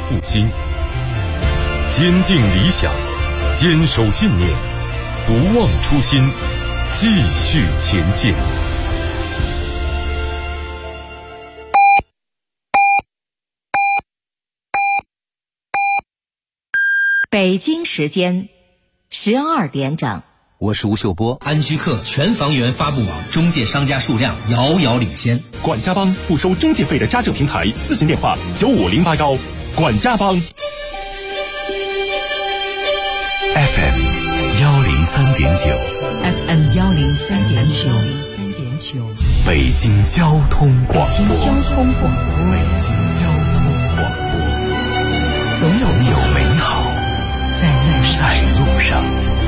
不新。坚定理想，坚守信念，不忘初心，继续前进。 北京时间12点整。 我是吴秀波。 安居客全房源发布网中介商家数量遥遥领先。 管家帮不收中介费的家政平台，咨询电话9508管家帮。 FM 103.9 FM 103.9 北京交通广播。 北京交通广播，总有美好在路上。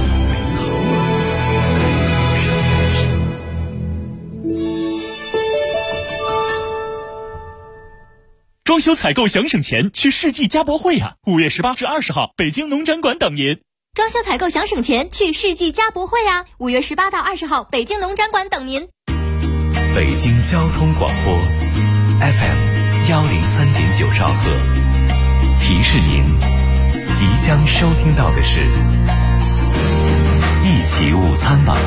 装修采购想省钱，去世纪家博会啊！5月18至20号，北京农展馆等您。 装修采购想省钱，去世纪家博会啊！5月18到20号，北京农展馆等您。 北京交通广播 FM 103.9兆赫，提示您即将收听到的是一起午餐吧。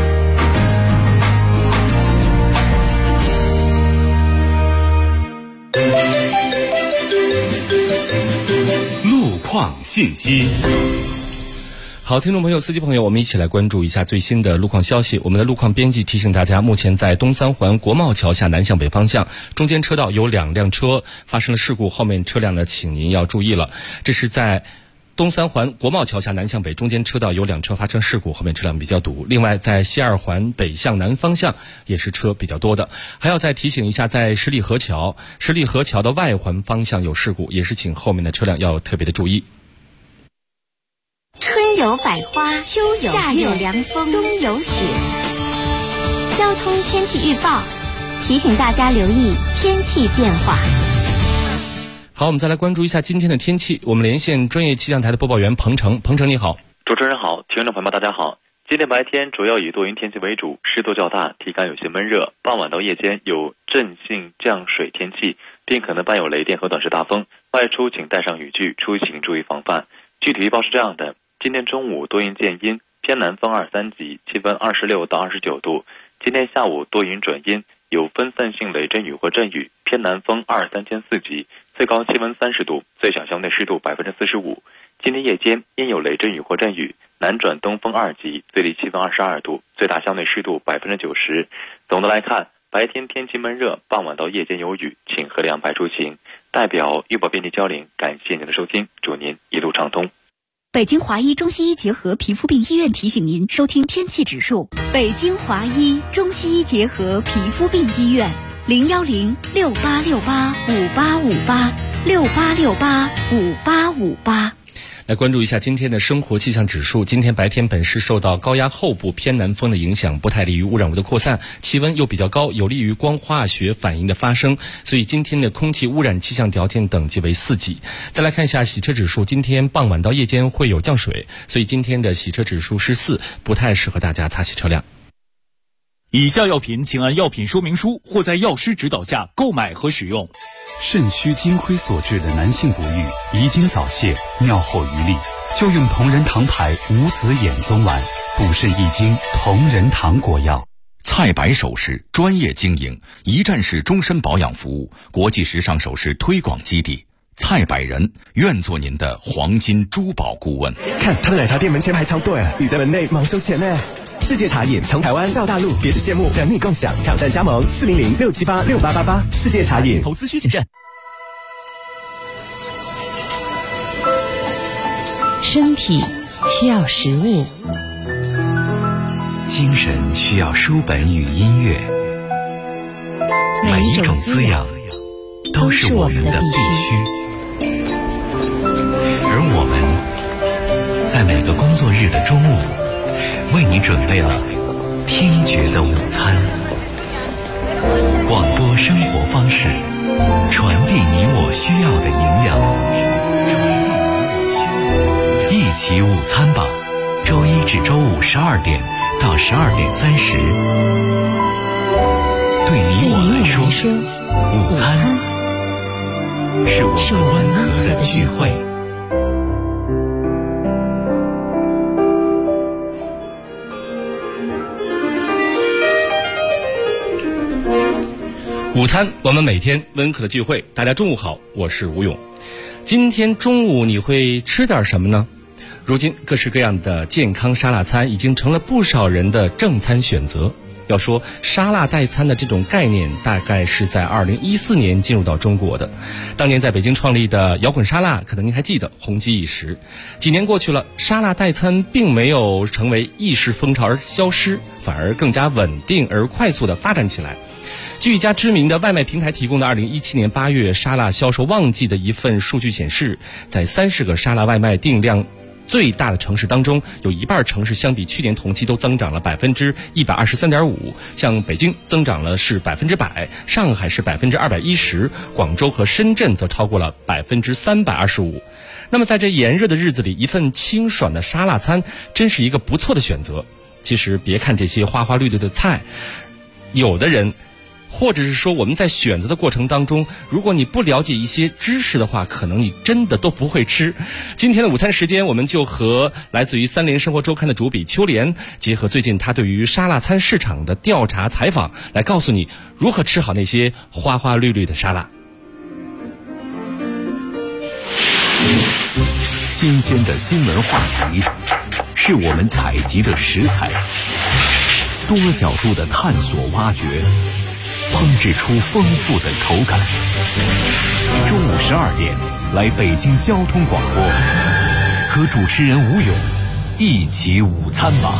路况信息。 好，听众朋友、司机朋友，我们一起来关注一下最新的路况消息。我们的路况编辑提醒大家，目前在东三环国贸桥下南向北方向中间车道有2辆车发生了事故，后面车辆呢，请您要注意了。这是在东三环国贸桥下南向北中间车道有2车发生事故，后面车辆比较堵。另外，在西二环北向南方向也是车比较多的。还要再提醒一下，在十里河桥的外环方向有事故，也是请后面的车辆要特别的注意。 春有百花，秋有夏有凉风，冬有雪。交通天气预报提醒大家留意天气变化。 好，我们再来关注一下今天的天气。我们连线专业气象台的播报员彭程。彭程你好。 主持人好，听众朋友们大家好。今天白天主要以多云天气为主，湿度较大，体感有些闷热。傍晚到夜间有阵性降水天气，并可能伴有雷电和短时大风。外出请带上雨具，出行注意防范。具体预报是这样的：今天中午多云见阴，偏南风2、3级，气温26到29度。今天下午多云转阴，有分散性雷阵雨或阵雨，偏南风2、3兼4级，最高气温30度，最小相对湿度45%。今天夜间因有雷阵雨或阵雨，南转东风2级，最低气温22度，最大相对湿度90%。总的来看，白天天气闷热，傍晚到夜间有雨，请合理安排出行。代表预报编辑焦玲，感谢您的收听，祝您一路畅通。 北京华医中西医结合皮肤病医院提醒您收听天气指数。北京华医中西医结合皮肤病医院，010-6868-5858，6868-5858。 来关注一下今天的生活气象指数。今天白天本市受到高压后部偏南风的影响，不太利于污染物的扩散，气温又比较高，有利于光化学反应的发生，所以今天的空气污染气象条件等级为4级。再来看一下洗车指数，今天傍晚到夜间会有降水，所以今天的洗车指数是4，不太适合大家擦洗车辆。 以下药品请按药品说明书或在药师指导下购买和使用。 肾虚金亏所致的男性不育、遗精早泄、尿后余力，就用同仁堂牌无籽眼松丸，补肾益精，同仁堂国药。 蔡白首饰专业经营，一站式终身保养服务，国际时尚首饰推广基地。蔡百人愿做您的黄金珠宝顾问。 看他的奶茶店门前排长队，你在门内忙收钱呢。世界茶饮从台湾到大陆，别致羡慕，等你共享。抢占加盟400-678-6888。世界茶饮， 投资需谨慎。 身体需要食物， 精神需要书本与音乐，每一种滋养都是我们的必须。而我们在每个工作日的中午，为你准备了听觉的午餐。广播生活方式，传递你我需要的营养。一起午餐吧，周一至周五12点到12点30。对你我来说，午餐是我们温和的聚会。 餐我们每天温和的聚会，大家中午好，我是吴勇。今天中午你会吃点什么呢？如今各式各样的健康沙拉餐已经成了不少人的正餐选择。要说沙拉代餐的这种概念，大概是在2014年进入到中国的。当年在北京创立的摇滚沙拉，可能您还记得，红极一时。几年过去了，沙拉代餐并没有成为一时风潮而消失，反而更加稳定而快速地发展起来。据一家知名的外卖平台提供的2017年8月沙拉销售旺季的一份数据显示，在30个沙拉外卖订量最大的城市当中，有一半城市相比去年同期都增长了123.5%，像北京增长了是100%，上海是210%，广州和深圳则超过了325%。那么在这炎热的日子里，一份清爽的沙拉餐真是一个不错的选择。其实别看这些花花绿绿的菜，有的人或者是说我们在选择的过程当中，如果你不了解一些知识的话，可能你真的都不会吃。今天的午餐时间，我们就和来自于三联生活周刊的主笔秋莲，结合最近他对于沙拉餐市场的调查采访，来告诉你如何吃好那些花花绿绿的沙拉。 新鲜的新闻话题是我们采集的食材，多角度的探索挖掘，烹制出丰富的口感。中午12点，来北京交通广播，和主持人吴勇一起午餐吧。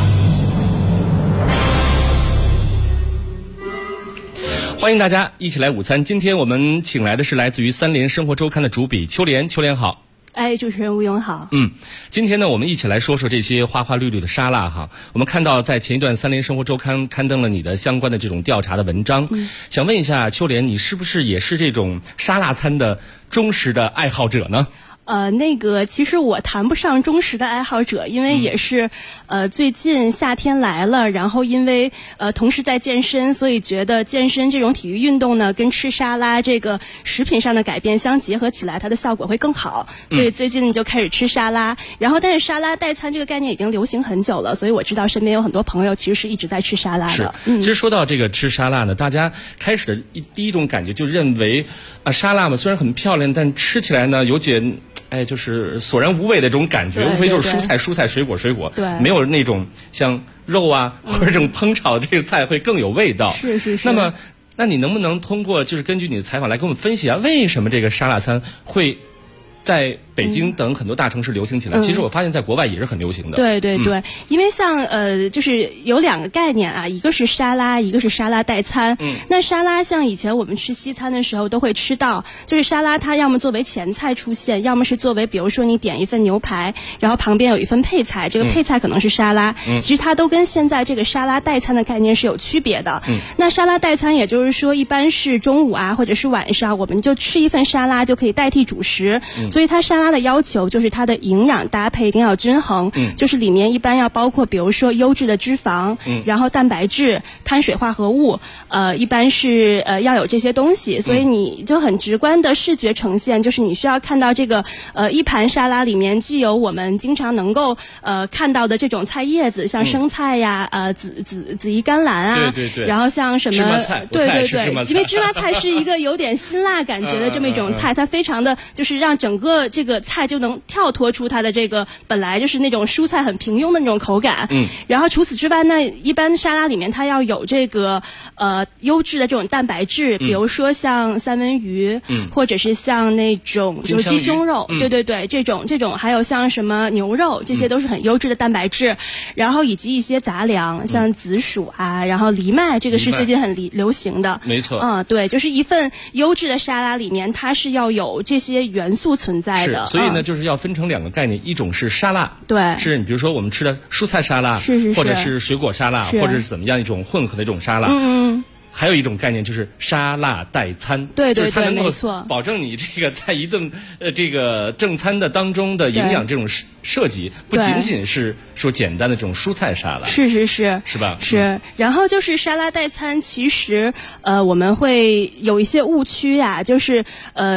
欢迎大家一起来午餐。今天我们请来的是来自于三联生活周刊的主笔秋莲。秋莲好。 主持人吴勇好。 今天呢，我们一起来说说这些花花绿绿的沙拉哈。我们看到在前一段三联生活周刊刊登了你的相关的这种调查的文章，想问一下秋莲，你是不是也是这种沙拉餐的忠实的爱好者呢？ 其实我谈不上忠实的爱好者，因为也是最近夏天来了，然后因为同时在健身，所以觉得健身这种体育运动呢，跟吃沙拉这个食品上的改变相结合起来，它的效果会更好，所以最近就开始吃沙拉。然后但是沙拉代餐这个概念已经流行很久了，所以我知道身边有很多朋友其实是一直在吃沙拉的。 其实说到这个吃沙拉呢，大家开始的第一种感觉就认为沙拉嘛虽然很漂亮，但吃起来呢有点就是索然无味的这种感觉，无非就是蔬菜水果，对，没有那种像肉啊或者这种烹炒的这个菜会更有味道。 是。 那你能不能通过就是根据你的采访来给我们分析一下，为什么这个沙拉餐会在北京等很多大城市流行起来？其实我发现在国外也是很流行的。 对，因为像就是有两个概念啊，一个是沙拉，一个是沙拉代餐。那沙拉像以前我们吃西餐的时候都会吃到，就是沙拉它要么作为前菜出现，要么是作为比如说你点一份牛排，然后旁边有一份配菜，这个配菜可能是沙拉。其实它都跟现在这个沙拉代餐的概念是有区别的。那沙拉代餐也就是说一般是中午啊或者是晚上，我们就吃一份沙拉就可以代替主食。所以它沙拉的要求就是它的营养搭配一定要均衡，就是里面一般要包括比如说优质的脂肪，然后蛋白质、碳水化合物，一般是要有这些东西，所以你就很直观的视觉呈现，就是你需要看到这个一盘沙拉里面既有我们经常能够看到的这种菜叶子，像生菜呀、紫衣甘蓝啊， 对， 然后像什么对， 因为芝麻菜是一个有点辛辣感觉的这么一种菜，它非常的就是让整个这个菜就能跳脱出它的这个本来就是那种蔬菜很平庸的那种口感。然后除此之外呢，一般沙拉里面它要有这个优质的这种蛋白质，比如说像三文鱼，或者是像那种就是鸡胸肉，对，这种还有像什么牛肉，这些都是很优质的蛋白质。然后以及一些杂粮，像紫薯啊，然后藜麦，这个是最近很流行的。 没错。 对，就是一份优质的沙拉里面，它是要有这些元素存在的。 所以呢，就是要分成两个概念，一种是沙拉， 对， 是你比如说我们吃的蔬菜沙拉， 是， 或者是水果沙拉，或者是怎么样一种混合的一种沙拉。还有一种概念就是沙拉代餐， 对， 没错，保证你这个在一顿这个正餐的当中的营养这种设计，不仅仅是说简单的这种蔬菜沙拉，是吧？ 是。然后就是沙拉代餐，其实我们会有一些误区呀，就是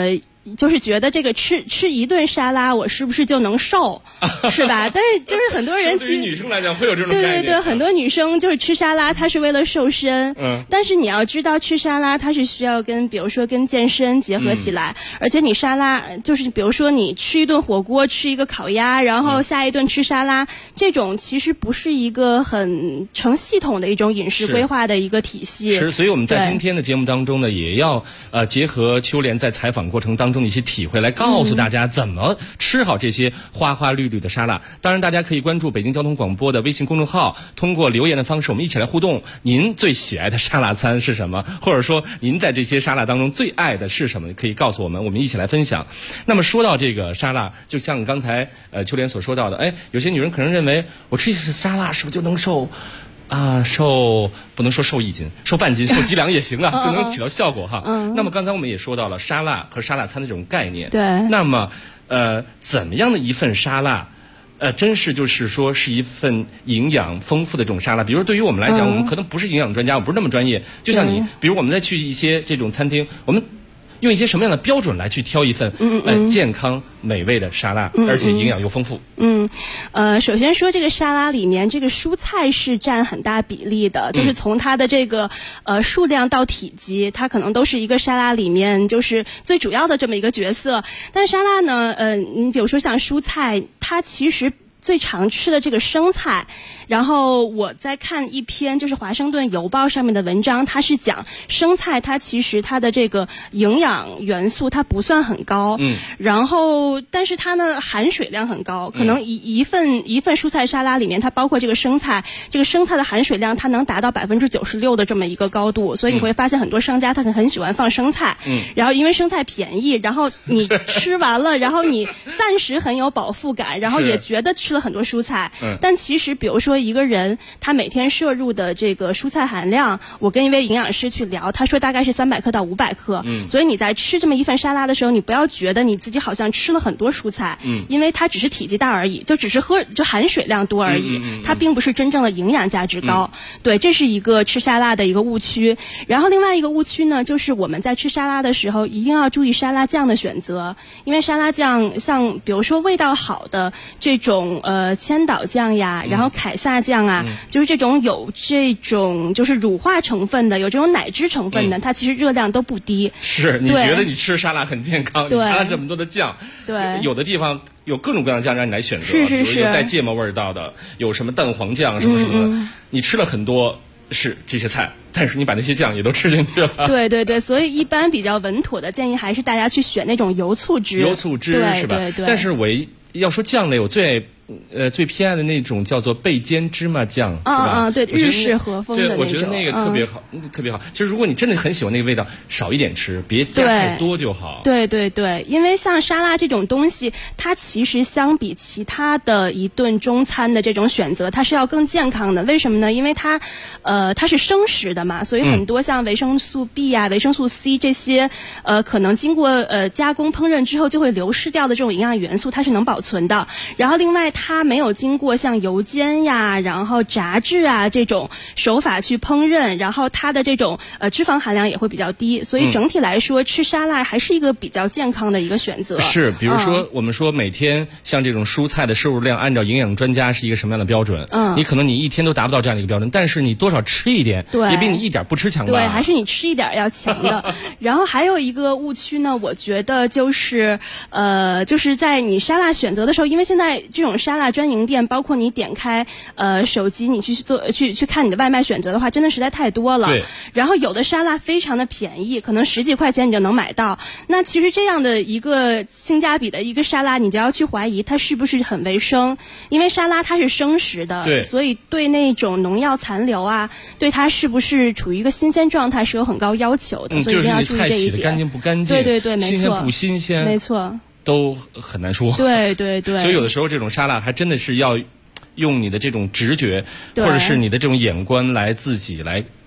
就是觉得这个吃一顿沙拉，我是不是就能瘦，是吧？但是就是很多人对于女生来讲会有这种概念。 对，很多女生就是吃沙拉，她是为了瘦身。但是你要知道，吃沙拉它是需要比如说跟健身结合起来，而且你沙拉就是比如说你吃一顿火锅，吃一个烤鸭，然后下一顿吃沙拉，这种其实不是一个很成系统的一种饮食规划的一个体系。 是，所以我们在今天的节目当中呢，也要结合秋莲在采访过程当中的一些体会，来告诉大家怎么吃好这些花花绿绿的沙拉。当然，大家可以关注北京交通广播的微信公众号，通过留言的方式，我们一起来互动。您最喜爱的沙拉餐是什么？或者说您在这些沙拉当中最爱的是什么？可以告诉我们，我们一起来分享。那么说到这个沙拉，就像刚才秋莲所说到的，有些女人可能认为我吃一次沙拉是不是就能瘦？瘦不能说瘦1斤，瘦半斤，瘦几两也行啊，就能起到效果哈。那么刚才我们也说到了沙拉和沙拉餐的这种概念。 对。 那么怎么样的一份沙拉，真是就是说是一份营养丰富的这种沙拉？比如说对于我们来讲，我们可能不是营养专家，我不是那么专业。就像你，比如我们再去一些这种餐厅，我们用一些什么样的标准来去挑一份健康美味的沙拉，而且营养又丰富？ 首先说这个沙拉里面这个蔬菜是占很大比例的，就是从它的这个数量到体积，它可能都是一个沙拉里面就是最主要的这么一个角色。但是沙拉呢，你比如说像蔬菜，它其实最常吃的这个生菜，然后我在看一篇就是华盛顿邮报上面的文章，它是讲生菜它其实它的这个营养元素它不算很高，然后但是它呢含水量很高，可能一份蔬菜沙拉里面它包括这个生菜的含水量它能达到96%的这么一个高度，所以你会发现很多商家他很喜欢放生菜，然后因为生菜便宜，然后你吃完了，然后你暂时很有饱腹感，然后也觉得吃了很多蔬菜，但其实比如说一个人他每天摄入的这个蔬菜含量，我跟一位营养师去聊，他说大概是300克到500克，所以你在吃这么一份沙拉的时候，你不要觉得你自己好像吃了很多蔬菜，因为它只是体积大而已，就只是就含水量多而已，它并不是真正的营养价值高。对，这是一个吃沙拉的一个误区。然后另外一个误区呢，就是我们在吃沙拉的时候一定要注意沙拉酱的选择，因为沙拉酱像比如说味道好的这种千岛酱呀，然后凯撒酱啊，就是这种有这种就是乳化成分的，有这种奶汁成分的，它其实热量都不低。 是，你觉得你吃沙拉很健康，你加了这么多的酱， 对， 有的地方有各种各样的酱让你来选择， 是， 比如有带芥末味道的，有什么蛋黄酱什么什么的，你吃了很多是这些菜，但是你把那些酱也都吃进去了。 对，所以一般比较稳妥的建议还是大家去选那种油醋汁是吧？ 对。 但是我要说酱类，我最偏爱的那种叫做焙煎芝麻酱，是吧？ 对，日式和风的那种。 对，我觉得那个特别好，特别好。就是如果你真的很喜欢那个味道，少一点吃，别加太多就好。 对，因为像沙拉这种东西，它其实相比其他的一顿中餐的这种选择，它是要更健康的。为什么呢？因为它是生食的嘛，所以很多像维生素 B 啊、维生素 C 这些可能经过加工烹饪之后就会流失掉的这种营养元素，它是能保存的。然后另外它没有经过像油煎呀，然后炸制啊这种手法去烹饪，然后它的这种脂肪含量也会比较低，所以整体来说吃沙拉还是一个比较健康的一个选择。 是，比如说我们说每天像这种蔬菜的摄入量，按照营养专家是一个什么样的标准？你可能你一天都达不到这样的一个标准，但是你多少吃一点，也比你一点不吃强吧？ 对，还是你吃一点要强的。然后还有一个误区呢，我觉得就是在你沙拉选择的时候，因为现在这种沙拉专营店，包括你点开手机你去看你的外卖选择的话，真的实在太多了。 对。 然后有的沙拉非常的便宜，可能10几块钱你就能买到。那其实这样的一个性价比的一个沙拉，你就要去怀疑它是不是很卫生，因为沙拉它是生食的， 对， 所以对那种农药残留啊，对它是不是处于一个新鲜状态是有很高要求的，所以一定要注意这一点。 就是你菜洗的干净不干净？ 对，没错。 新鲜不新鲜？ 没错。 都很难说。 对。 所以有的时候这种沙拉还真的是要用你的这种直觉，或者是你的这种眼观来自己来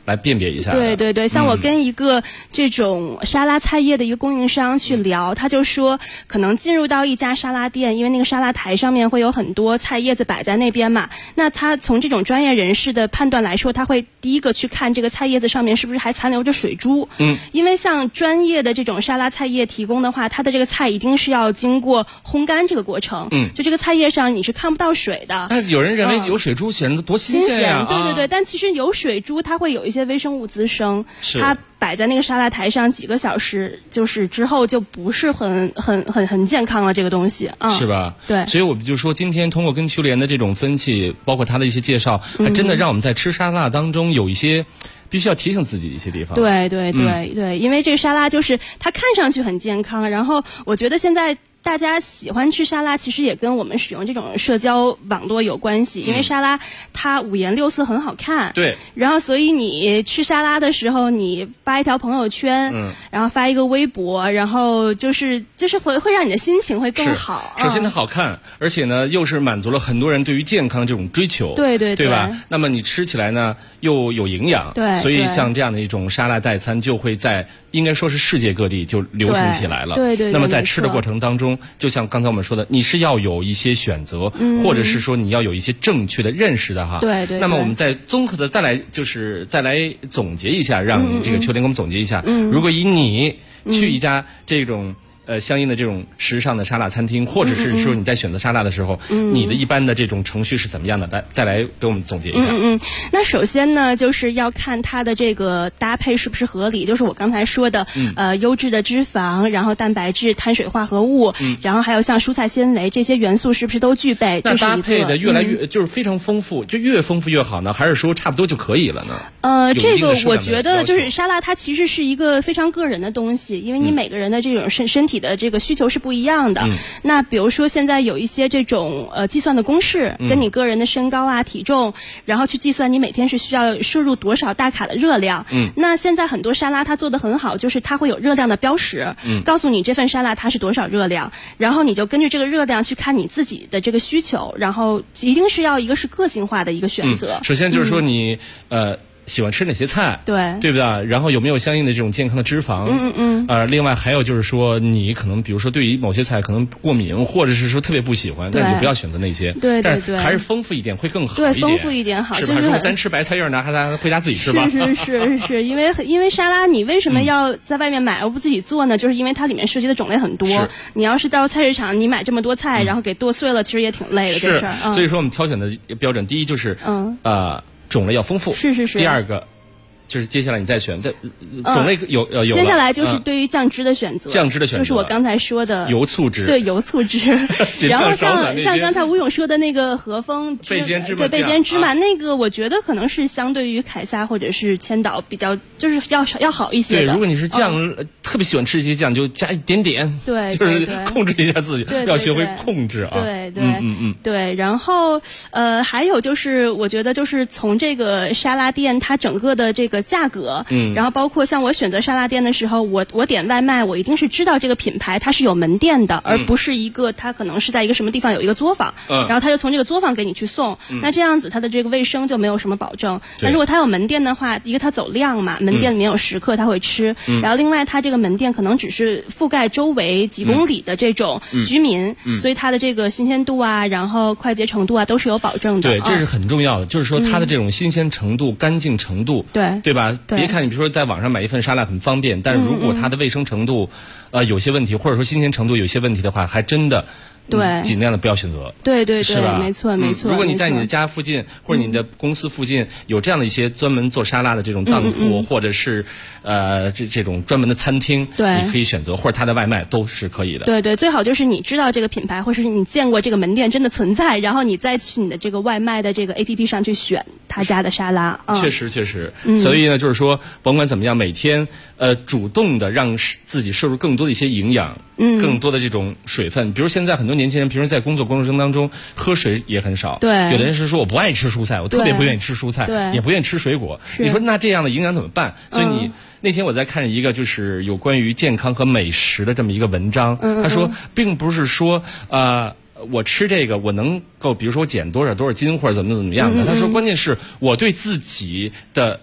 来辨别一下。 对对对，像我跟一个这种沙拉菜叶的一个供应商去聊，他就说可能进入到一家沙拉店，因为那个沙拉台上面会有很多菜叶子摆在那边嘛，那他从这种专业人士的判断来说，他会第一个去看这个菜叶子上面是不是还残留着水珠。因为像专业的这种沙拉菜叶提供的话，它的这个菜一定是要经过烘干这个过程。就这个菜叶上你是看不到水的。 但有人认为有水珠显得多新鲜呀！ 对对对，但其实有水珠它会有一些微生物滋生，它摆在那个沙拉台上几个小时，就是之后就不是很健康了，这个东西是吧？ 对， 所以我们就说，今天通过跟秋莲的这种分析，包括她的一些介绍，还真的让我们在吃沙拉当中有一些必须要提醒自己的一些地方。 对对对对，因为这个沙拉就是它看上去很健康，然后我觉得现在大家喜欢吃沙拉，其实也跟我们使用这种社交网络有关系。因为沙拉它五颜六色很好看， 对。 然后所以你吃沙拉的时候，你发一条朋友圈，然后发一个微博，然后就是会让你的心情会更好。 首先它好看，而且呢又是满足了很多人对于健康这种追求， 对对对吧？那么你吃起来呢又有营养， 对。 所以像这样的一种沙拉代餐就会在应该说是世界各地就流行起来了。 对对。 那么在吃的过程当中，就像刚才我们说的，你是要有一些选择，或者是说你要有一些正确的认识的哈。 对对。 那么我们再综合的再来总结一下，让这个秋莲给我们总结一下。如果以你去一家这种相应的这种时尚的沙拉餐厅，或者是说你在选择沙拉的时候，你的一般的这种程序是怎么样的？再来给我们总结一下。 那首先呢，就是要看它的这个搭配是不是合理，就是我刚才说的，优质的脂肪，然后蛋白质、碳水化合物，然后还有像蔬菜纤维这些元素是不是都具备？ 那搭配的越来越就是非常丰富，就越丰富越好呢，还是说差不多就可以了呢？ 这个我觉得就是沙拉，它其实是一个非常个人的东西，因为你每个人的这种身体的这个需求是不一样的。那比如说现在有一些这种计算的公式，跟你个人的身高啊、体重，然后去计算你每天是需要摄入多少大卡的热量。那现在很多沙拉它做得很好，就是它会有热量的标识，告诉你这份沙拉它是多少热量，然后你就根据这个热量去看你自己的这个需求，然后一定是要一个是个性化的一个选择。 首先就是说你喜欢吃哪些菜，对不对？然后有没有相应的这种健康的脂肪？另外还有就是说，你可能比如说对于某些菜可能过敏，或者是说特别不喜欢，那你不要选择那些。 对对对， 但还是丰富一点会更好一点。 对，丰富一点好， 是吧？如果单吃白菜叶呢，还咱回家自己吃吧。 是，因为沙拉你为什么要在外面买而不自己做呢？就是因为它里面涉及的种类很多。你要是到菜市场，你买这么多菜，然后给剁碎了，其实也挺累的这事儿。 所以说我们挑选的标准，第一就是种类要丰富， 是。 第二个就是接下来你再选的种类有接下来就是对于酱汁的选择，就是我刚才说的油醋汁， 对，油醋汁。然后像刚才吴勇说的那个和风焙煎芝麻， 对，焙煎芝麻那个，我觉得可能是相对于凯撒或者是千岛比较就是要好一些的。 对，如果你是酱特别喜欢吃这些酱，就加一点点， 对， 就是控制一下自己，要学会控制啊。 对，然后还有就是我觉得就是从这个沙拉店它整个的这个价格，然后包括像我选择沙拉店的时候，我点外卖，我一定是知道这个品牌它是有门店的，而不是一个它可能是在一个什么地方有一个作坊，然后他就从这个作坊给你去送，那这样子它的这个卫生就没有什么保证。那如果它有门店的话，一个它走量嘛，门店里面有食客他会吃，然后另外它这个门店可能只是覆盖周围几公里的这种居民，所以它的这个新鲜度啊，然后快捷程度啊都是有保证的。 对，这是很重要的，就是说它的这种新鲜程度、干净程度，对吧？别看你比如说在网上买一份沙拉很方便，但是如果它的卫生程度有些问题，或者说新鲜程度有些问题的话，还真的尽量的不要选择。 对， 是吧？ 没错。 如果你在你的家附近或者你的公司附近有这样的一些专门做沙拉的这种当铺，或者是这种专门的餐厅，你可以选择，或者它的外卖都是可以的。 对，最好就是你知道这个品牌，或者是你见过这个门店真的存在，然后你再去你的这个外卖的这个 APP 上去选他家的沙拉。 确实，所以呢，就是说甭管怎么样，每天主动的让自己摄入更多的一些营养，更多的这种水分。比如现在很多年轻人平时在工作过程当中喝水也很少，有的人是说我不爱吃蔬菜，我特别不愿意吃蔬菜，也不愿意吃水果。你说那这样的营养怎么办？所以那天我在看一个就是有关于健康和美食的这么一个文章，他说并不是说我吃这个我能够比如说减多少斤或者怎么样的，他说关键是我对自己的一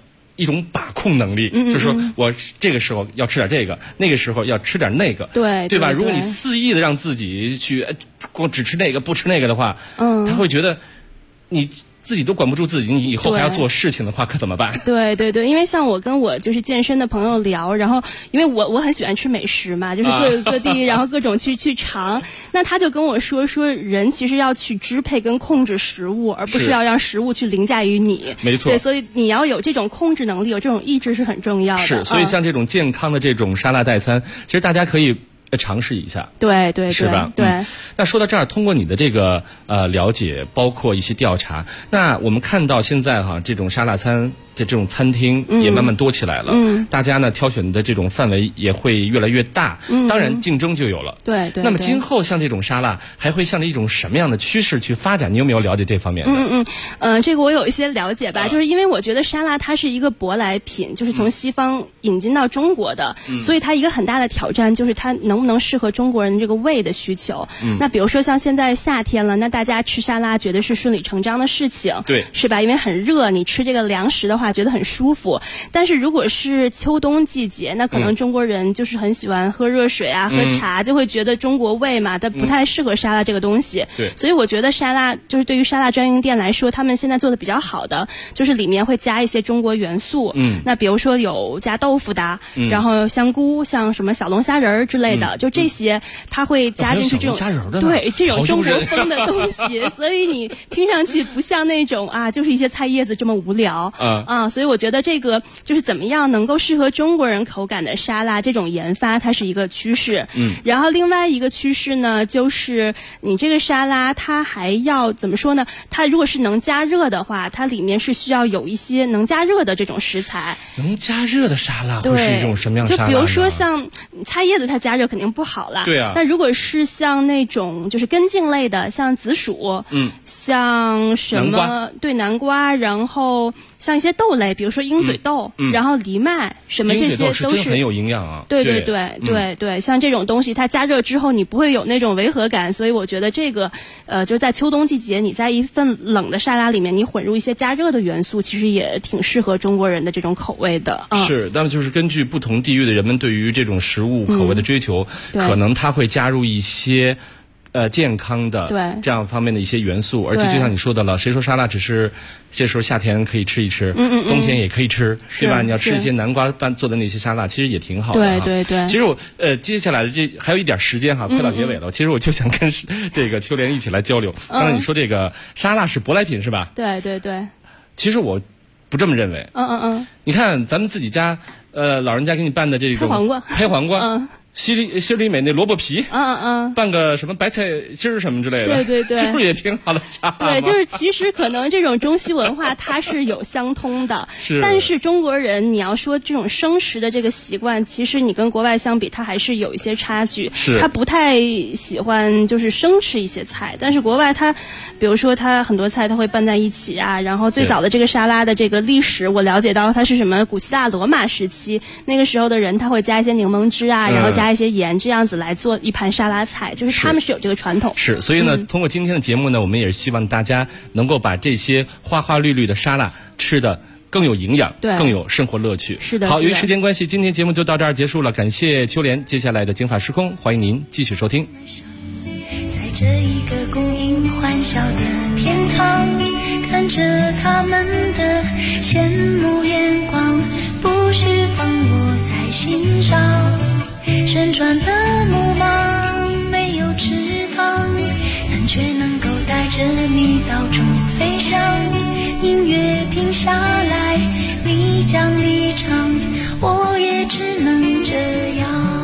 一种把控能力，就是说我这个时候要吃点这个，那个时候要吃点那个，对吧？如果你肆意的让自己去光只吃那个不吃那个的话，他会觉得你自己都管不住自己，你以后还要做事情的话，可怎么办？对，因为像我跟我就是健身的朋友聊，然后因为我很喜欢吃美食嘛，就是各地，然后各种去尝。那他就跟我说人其实要去支配跟控制食物，而不是要让食物去凌驾于你。没错，对，所以你要有这种控制能力，有这种意志是很重要的。是，所以像这种健康的这种沙拉代餐，其实大家可以尝试一下，对，是吧？对。那说到这儿，通过你的这个了解，包括一些调查，那我们看到现在这种沙拉餐这种餐厅也慢慢多起来了，大家呢挑选的这种范围也会越来越大，当然竞争就有了。对。那么今后像这种沙拉还会向着一种什么样的趋势去发展？你有没有了解这方面的？这个我有一些了解吧，就是因为我觉得沙拉它是一个舶来品，就是从西方引进到中国的，所以它一个很大的挑战就是它能不能适合中国人这个胃的需求。那比如说像现在夏天了，那大家吃沙拉觉得是顺理成章的事情，对，是吧？因为很热，你吃这个凉食的话觉得很舒服。但是如果是秋冬季节，那可能中国人就是很喜欢喝热水啊，喝茶，就会觉得中国胃嘛，它不太适合沙拉这个东西。对，所以我觉得沙拉就是对于沙拉专营店来说，他们现在做的比较好的就是里面会加一些中国元素。那比如说有加豆腐的，然后香菇，像什么小龙虾仁儿之类的，就这些它会加进去这种对这种中国风的东西，所以你听上去不像那种就是一些菜叶子这么无聊所以我觉得这个就是怎么样能够适合中国人口感的沙拉，这种研发它是一个趋势。然后另外一个趋势呢，就是你这个沙拉它还要怎么说呢？它如果是能加热的话，它里面是需要有一些能加热的这种食材。能加热的沙拉会是一种什么样的沙拉呢？就比如说像菜叶子，它加热肯定不好啦。对啊。但如果是像那种就是根茎类的，像紫薯，像什么南瓜，然后像一些豆类，比如说鹰嘴豆，然后藜麦，什么这些都是真很有营养啊。对，像这种东西，它加热之后你不会有那种违和感，所以我觉得这个就是在秋冬季节，你在一份冷的沙拉里面，你混入一些加热的元素，其实也挺适合中国人的这种口味的。是，那么就是根据不同地域的人们对于这种食物口味的追求，可能它会加入一些健康的这样方面的一些元素，而且就像你说的了，谁说沙拉只是这时候夏天可以吃一吃，冬天也可以吃，对吧？你要吃一些南瓜做的那些沙拉，其实也挺好的。对。其实我接下来的这还有一点时间快到结尾了。其实我就想跟这个秋莲一起来交流。刚才你说这个沙拉是舶来品是吧？对。其实我不这么认为。你看咱们自己家老人家给你拌的这种拍黄瓜。西里美那萝卜皮，拌个什么白菜心儿什么之类的，对，这不是也挺好的沙拉吗？对，就是其实可能这种中西文化它是有相通的，但是中国人你要说这种生食的这个习惯，其实你跟国外相比，它还是有一些差距。他不太喜欢就是生吃一些菜，但是国外它，比如说它很多菜它会拌在一起啊，然后最早的这个沙拉的这个历史，我了解到它是什么古希腊罗马时期，那个时候的人他会加一些柠檬汁啊，然后加一些盐，这样子来做一盘沙拉菜，就是他们是有这个传统。是，所以呢，通过今天的节目呢，我们也是希望大家能够把这些花花绿绿的沙拉吃的更有营养，更有生活乐趣。是的。好，由于时间关系，今天节目就到这儿结束了，感谢秋莲。接下来的金法时空，欢迎您继续收听。在这一个供应欢笑的天堂，看着他们的羡慕眼光，不是放我在心上。旋转的木马没有翅膀，但却能够带着你到处飞翔。音乐停下来，你将离场，我也只能这样。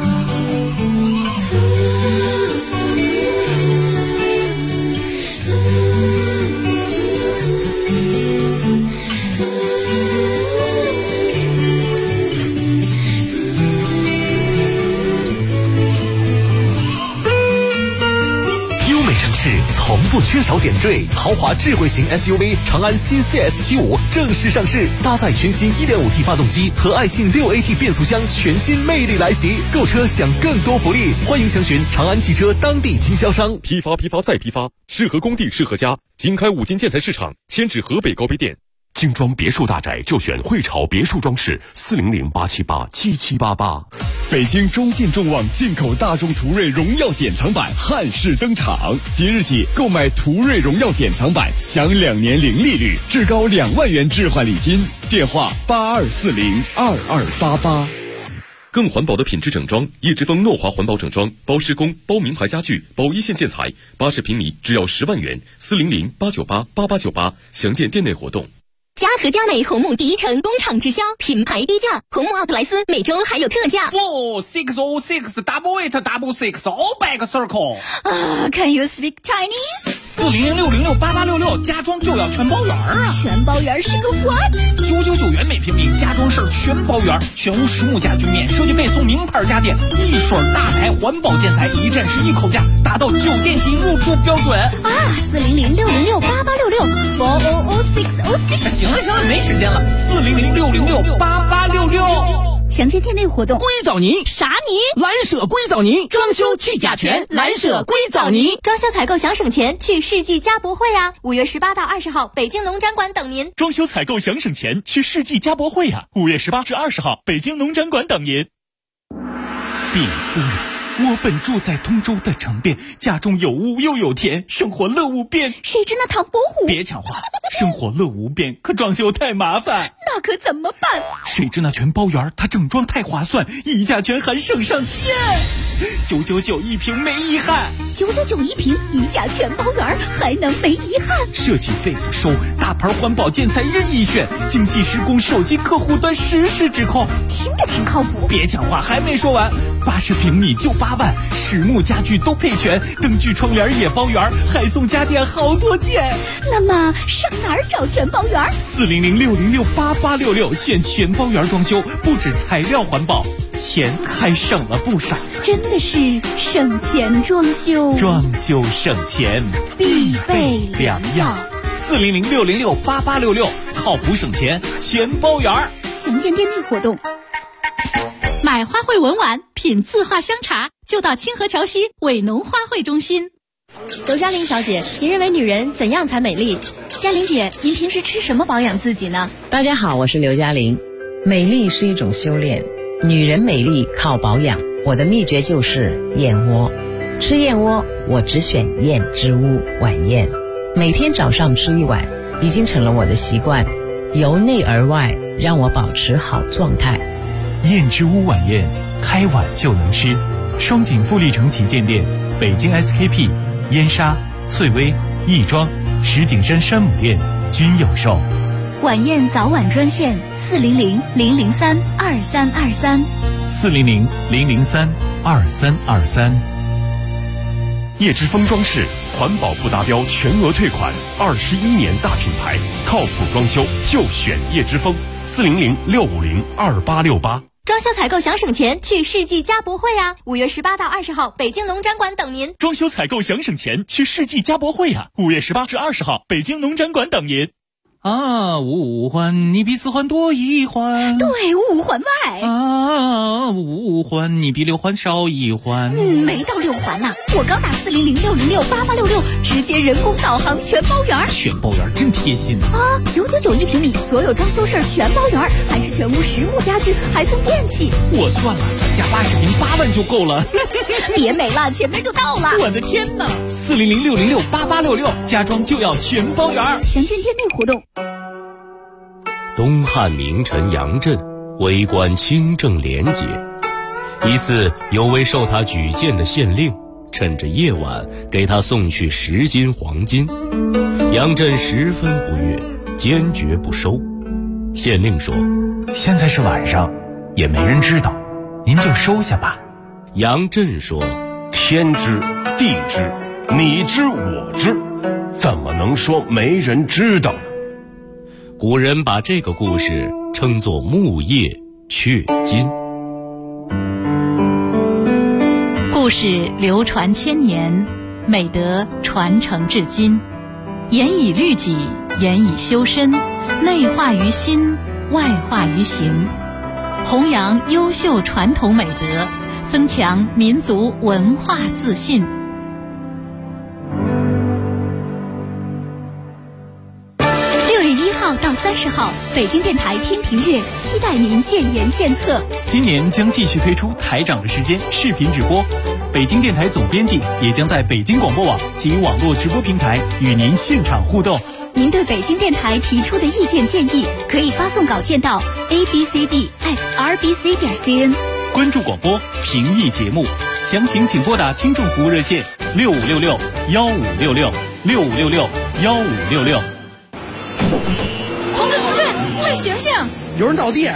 从不缺少点缀，豪华智慧型 SUV 长安新 CS75 正式上市，搭载全新 1.5T 发动机和爱信 6AT 变速箱，全新魅力来袭。购车享更多福利，欢迎详询长安汽车当地经销商。 批发再批发，适合工地适合家。经开5金建材市场，迁至河北高碑店。 精装别墅大宅就选汇潮别墅装饰，400-878-7788。 北京中进众旺进口大众途锐荣耀典藏版汉式登场，即日起购买途锐荣耀典藏版享2年零利率，至高2万元置换礼金。电话82402288。 更环保的品质整装，叶之峰诺华环保整装，包施工、包名牌家具、包一线建材，80平米只要10万元，400-898-8898，详见店内活动。 嘉禾佳美红木第一城工厂直销，品牌低价，红木奥特莱斯每周还有特价。 46066 all back circle。 Can you speak Chinese？ 400-606-8866，家装就要全包圆啊！ 全包圆是个 what？ 999元每平米，家装事儿全包圆，全屋实木家具免设计费送名牌家电，一水大牌环保建材，一站式一口价，达到酒店级入住标准啊！400-606-8866，400-606。 行了，没时间了，400-606-8866。 详见店内活动。 硅藻泥啥泥？ 蓝舍硅藻泥，装修去甲醛，蓝舍硅藻泥。 装修采购想省钱，去世纪家博会啊！5月18到20号，北京农展馆等您。 装修采购想省钱，去世纪家博会啊！5月18至20号，北京农展馆等您。 禀夫人，我本住在通州的城边，家中有屋又有田，生活乐无边。 谁知那唐伯虎？ 别抢话，生活乐无边，可装修太麻烦。 那可怎么办？ 谁知那全包圆，它整装太划算，溢价权还省上天，999一平没遗憾。 999一平，溢价全包圆，还能没遗憾？ 设计费不收，大牌环保建材任意选，精细施工，手机客户端实时指控， 听着挺靠谱。 别讲话，还没说完，80平米就8万，实木家具都配全，灯具窗帘也包圆，还送家电好多件。 那么上哪儿找全包圆 ？400-606-8866，选全包圆装修，不止材料环保，钱还省了不少。 真的是省钱装修， 装修省钱必备良药。 400-606-8866，靠谱省钱，全包圆。 详见店内活动。 买花卉文玩，品字画香茶，就到清河桥西伟农花卉中心。 刘嘉玲小姐，您认为女人怎样才美丽？ 嘉玲姐，您平时吃什么保养自己呢？ 大家好，我是刘嘉玲。美丽是一种修炼，女人美丽靠保养。我的秘诀就是燕窝。吃燕窝，我只选燕之屋晚宴，每天早上吃1碗，已经成了我的习惯，由内而外让我保持好状态。 燕之屋晚宴，开碗就能吃。双井富力城旗舰店、北京 SKP、燕莎、翠微、亦庄、石景山山姆店均有售。 晚宴早晚专线400-003-2323。 400-003-2323。 叶之峰装饰，环保不达标全额退款，21年大品牌，靠谱装修就选叶之峰。400-650-2868。 装修采购想省钱，去世纪家博会啊！5月18到20号，北京农展馆等您。 装修采购想省钱，去世纪家博会啊！5月18至20号，北京农展馆等您。 五环你比4环多1环， 对，5环外。 5环你比6环少1环。 没到6环呢，我刚打400-606-8866，直接人工导航全包圆。 全包圆真贴心啊！999一平米，所有装修事儿全包圆，还是全屋实木家具，还送电器。 我算了，咱家80平8万就够了。 别美了，前面就到了。 我的天哪！400-606-8866，家装就要全包圆。 详见店内活动。 东汉名臣杨震为官清正廉洁，一次有位受他举荐的县令趁着夜晚给他送去10斤黄金，杨震十分不悦，坚决不收。县令说： 现在是晚上，也没人知道，您就收下吧。 杨震说： 天知地知，你知我知，怎么能说没人知道呢？ 古人把这个故事称作木叶雀金。 故事流传千年，美德传承至今，严以律己，严以修身，内化于心，外化于行，弘扬优秀传统美德，增强民族文化自信。6月1号号到30号，北京电台天平月期待您建言献策。 今年将继续推出台长的时间视频直播，北京电台总编辑也将在北京广播网及网络直播平台与您现场互动。 您对北京电台提出的意见建议，可以发送稿件到 abcd@rbc.cn。 关注广播，评议节目，详情请拨打听众服务热线6566-1566，6566-1566。 同志，快醒醒！ 有人倒地，